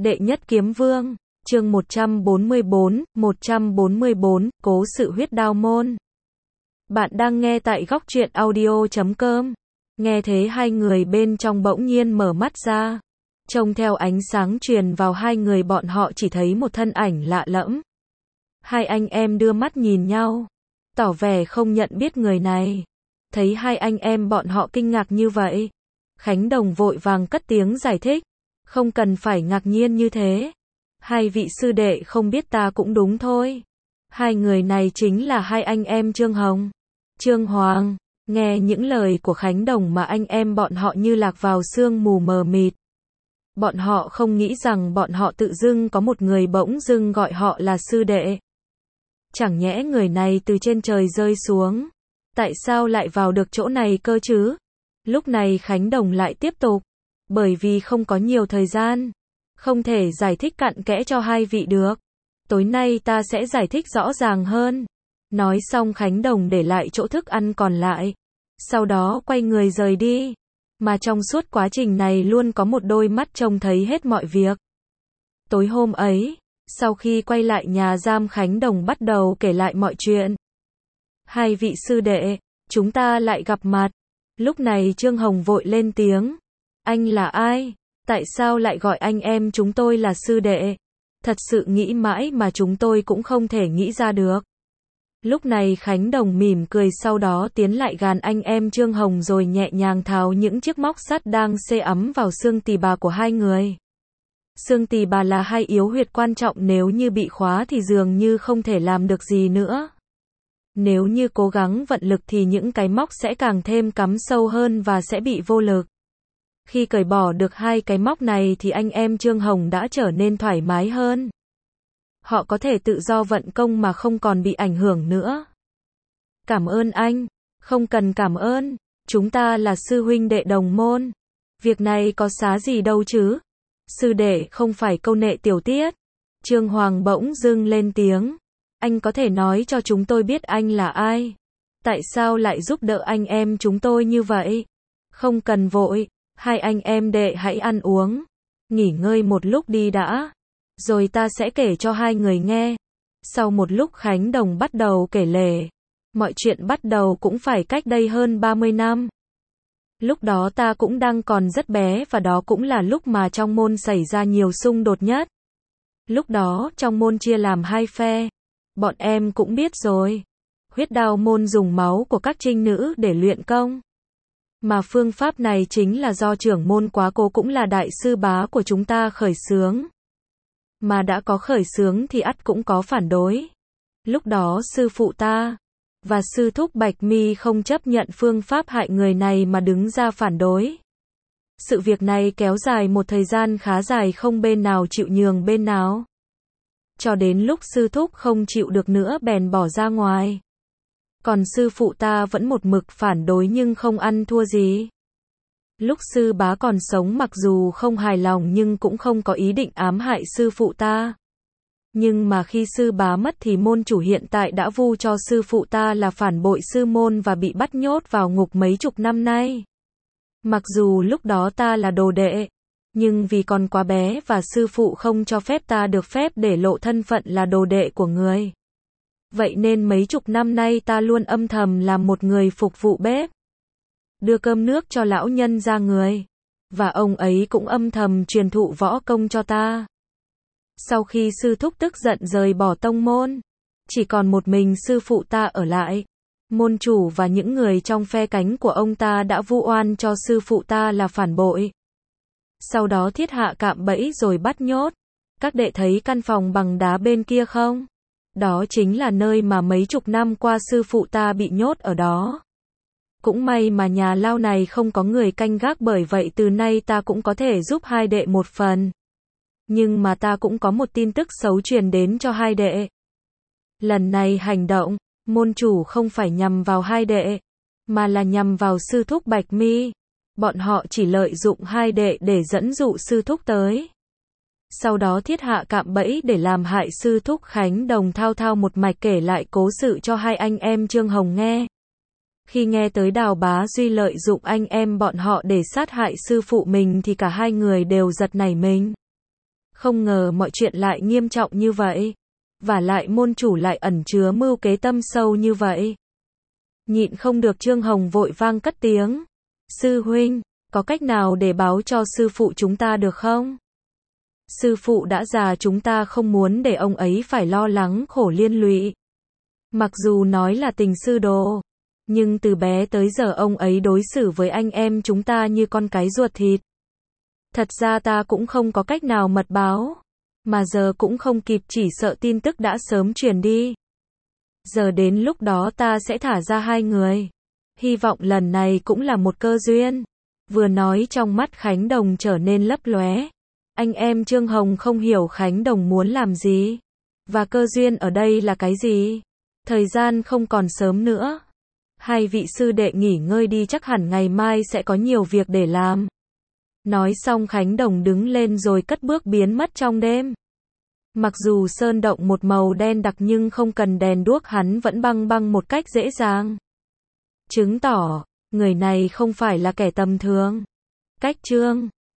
Đệ nhất kiếm vương, chương 144, cố sự huyết đao môn. Bạn đang nghe tại góc truyện audio.com. Nghe thế hai người bên trong bỗng nhiên mở mắt ra. Trông theo ánh sáng truyền vào hai người bọn họ chỉ thấy một thân ảnh lạ lẫm. Hai anh em đưa mắt nhìn nhau, tỏ vẻ không nhận biết người này. Thấy hai anh em bọn họ kinh ngạc như vậy, Khánh Đồng vội vàng cất tiếng giải thích. Không cần phải ngạc nhiên như thế. Hai vị sư đệ không biết ta cũng đúng thôi. Hai người này chính là hai anh em Trương Hồng, Trương Hoàng. Nghe những lời của Khánh Đồng mà anh em bọn họ như lạc vào sương mù mờ mịt. Bọn họ không nghĩ rằng bọn họ tự dưng có một người bỗng dưng gọi họ là sư đệ. Chẳng nhẽ người này từ trên trời rơi xuống. Tại sao lại vào được chỗ này cơ chứ? Lúc này Khánh Đồng lại tiếp tục. Bởi vì không có nhiều thời gian, không thể giải thích cặn kẽ cho hai vị được. Tối nay ta sẽ giải thích rõ ràng hơn. Nói xong Khánh Đồng để lại chỗ thức ăn còn lại. Sau đó quay người rời đi. Mà trong suốt quá trình này luôn có một đôi mắt trông thấy hết mọi việc. Tối hôm ấy, sau khi quay lại nhà giam Khánh Đồng bắt đầu kể lại mọi chuyện. Hai vị sư đệ, chúng ta lại gặp mặt. Lúc này Trương Hồng vội lên tiếng. Anh là ai? Tại sao lại gọi anh em chúng tôi là sư đệ? Thật sự nghĩ mãi mà chúng tôi cũng không thể nghĩ ra được. Lúc này Khánh Đồng mỉm cười, sau đó tiến lại gần anh em Trương Hồng rồi nhẹ nhàng tháo những chiếc móc sắt đang sê ấm vào xương tỳ bà của hai người. Xương tỳ bà là hai yếu huyệt quan trọng, nếu như bị khóa thì dường như không thể làm được gì nữa. Nếu như cố gắng vận lực thì những cái móc sẽ càng thêm cắm sâu hơn và sẽ bị vô lực. Khi cởi bỏ được hai cái móc này thì anh em Trương Hồng đã trở nên thoải mái hơn. Họ có thể tự do vận công mà không còn bị ảnh hưởng nữa. Cảm ơn anh. Không cần cảm ơn. Chúng ta là sư huynh đệ đồng môn. Việc này có xá gì đâu chứ. Sư đệ không phải câu nệ tiểu tiết. Trương Hoàng bỗng dưng lên tiếng. Anh có thể nói cho chúng tôi biết anh là ai? Tại sao lại giúp đỡ anh em chúng tôi như vậy? Không cần vội. Hai anh em đệ hãy ăn uống, nghỉ ngơi một lúc đi đã, rồi ta sẽ kể cho hai người nghe. Sau một lúc Khánh Đồng bắt đầu kể lể. Mọi chuyện bắt đầu cũng phải cách đây hơn 30 năm. Lúc đó ta cũng đang còn rất bé và đó cũng là lúc mà trong môn xảy ra nhiều xung đột nhất. Lúc đó trong môn chia làm hai phe. Bọn em cũng biết rồi. Huyết đao môn dùng máu của các trinh nữ để luyện công. Mà phương pháp này chính là do trưởng môn Quá Cố cũng là đại sư bá của chúng ta khởi xướng. Mà đã có khởi xướng thì ắt cũng có phản đối. Lúc đó sư phụ ta và sư thúc Bạch Mi không chấp nhận phương pháp hại người này mà đứng ra phản đối. Sự việc này kéo dài một thời gian khá dài, không bên nào chịu nhường bên nào. Cho đến lúc sư thúc không chịu được nữa bèn bỏ ra ngoài. Còn sư phụ ta vẫn một mực phản đối nhưng không ăn thua gì. Lúc sư bá còn sống mặc dù không hài lòng nhưng cũng không có ý định ám hại sư phụ ta. Nhưng mà khi sư bá mất thì môn chủ hiện tại đã vu cho sư phụ ta là phản bội sư môn và bị bắt nhốt vào ngục mấy chục năm nay. Mặc dù lúc đó ta là đồ đệ, nhưng vì còn quá bé và sư phụ không cho phép ta được phép để lộ thân phận là đồ đệ của người. Vậy nên mấy chục năm nay ta luôn âm thầm làm một người phục vụ bếp, đưa cơm nước cho lão nhân ra người. Và ông ấy cũng âm thầm truyền thụ võ công cho ta. Sau khi sư thúc tức giận rời bỏ tông môn, chỉ còn một mình sư phụ ta ở lại. Môn chủ và những người trong phe cánh của ông ta đã vu oan cho sư phụ ta là phản bội. Sau đó thiết hạ cạm bẫy rồi bắt nhốt. Các đệ thấy căn phòng bằng đá bên kia không? Đó chính là nơi mà mấy chục năm qua sư phụ ta bị nhốt ở đó. Cũng may mà nhà lao này không có người canh gác, bởi vậy từ nay ta cũng có thể giúp hai đệ một phần. Nhưng mà ta cũng có một tin tức xấu truyền đến cho hai đệ. Lần này hành động, môn chủ không phải nhằm vào hai đệ, mà là nhằm vào sư thúc Bạch Mi. Bọn họ chỉ lợi dụng hai đệ để dẫn dụ sư thúc tới. Sau đó thiết hạ cạm bẫy để làm hại sư thúc. Khánh Đồng thao thao một mạch kể lại cố sự cho hai anh em Trương Hồng nghe. Khi nghe tới Đào Bá Duy lợi dụng anh em bọn họ để sát hại sư phụ mình thì cả hai người đều giật nảy mình. Không ngờ mọi chuyện lại nghiêm trọng như vậy. Và lại môn chủ lại ẩn chứa mưu kế tâm sâu như vậy. Nhịn không được Trương Hồng vội vang cất tiếng. Sư huynh, có cách nào để báo cho sư phụ chúng ta được không? Sư phụ đã già, chúng ta không muốn để ông ấy phải lo lắng khổ liên lụy. Mặc dù nói là tình sư đồ, nhưng từ bé tới giờ ông ấy đối xử với anh em chúng ta như con cái ruột thịt. Thật ra ta cũng không có cách nào mật báo, mà giờ cũng không kịp, chỉ sợ tin tức đã sớm truyền đi. Giờ đến lúc đó ta sẽ thả ra hai người. Hy vọng lần này cũng là một cơ duyên. Vừa nói trong mắt Khánh Đồng trở nên lấp lóe. Anh em Trương Hồng không hiểu Khánh Đồng muốn làm gì. Và cơ duyên ở đây là cái gì? Thời gian không còn sớm nữa. Hai vị sư đệ nghỉ ngơi đi, chắc hẳn ngày mai sẽ có nhiều việc để làm. Nói xong Khánh Đồng đứng lên rồi cất bước biến mất trong đêm. Mặc dù sơn động một màu đen đặc nhưng không cần đèn đuốc hắn vẫn băng băng một cách dễ dàng. Chứng tỏ, người này không phải là kẻ tầm thường. Cách Trương